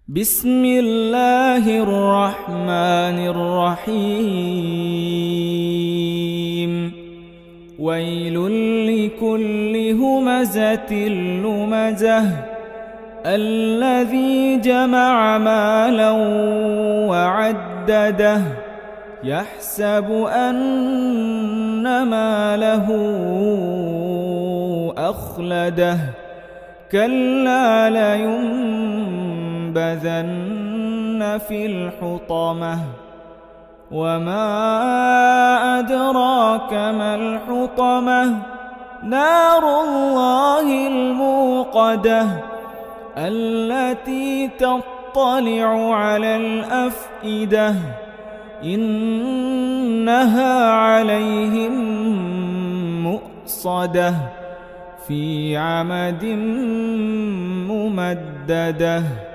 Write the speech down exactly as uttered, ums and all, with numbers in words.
بسم الله الرحمن الرحيم ويل لكل همزة لمزة الذي جمع مالا وعدده يحسب أن ماله أخلده كلا لينبذن في الحطمة وما أدراك ما الحطمة نار الله الموقدة التي تطلع على الأفئدة إنها عليهم مؤصدة في عمد ممددة.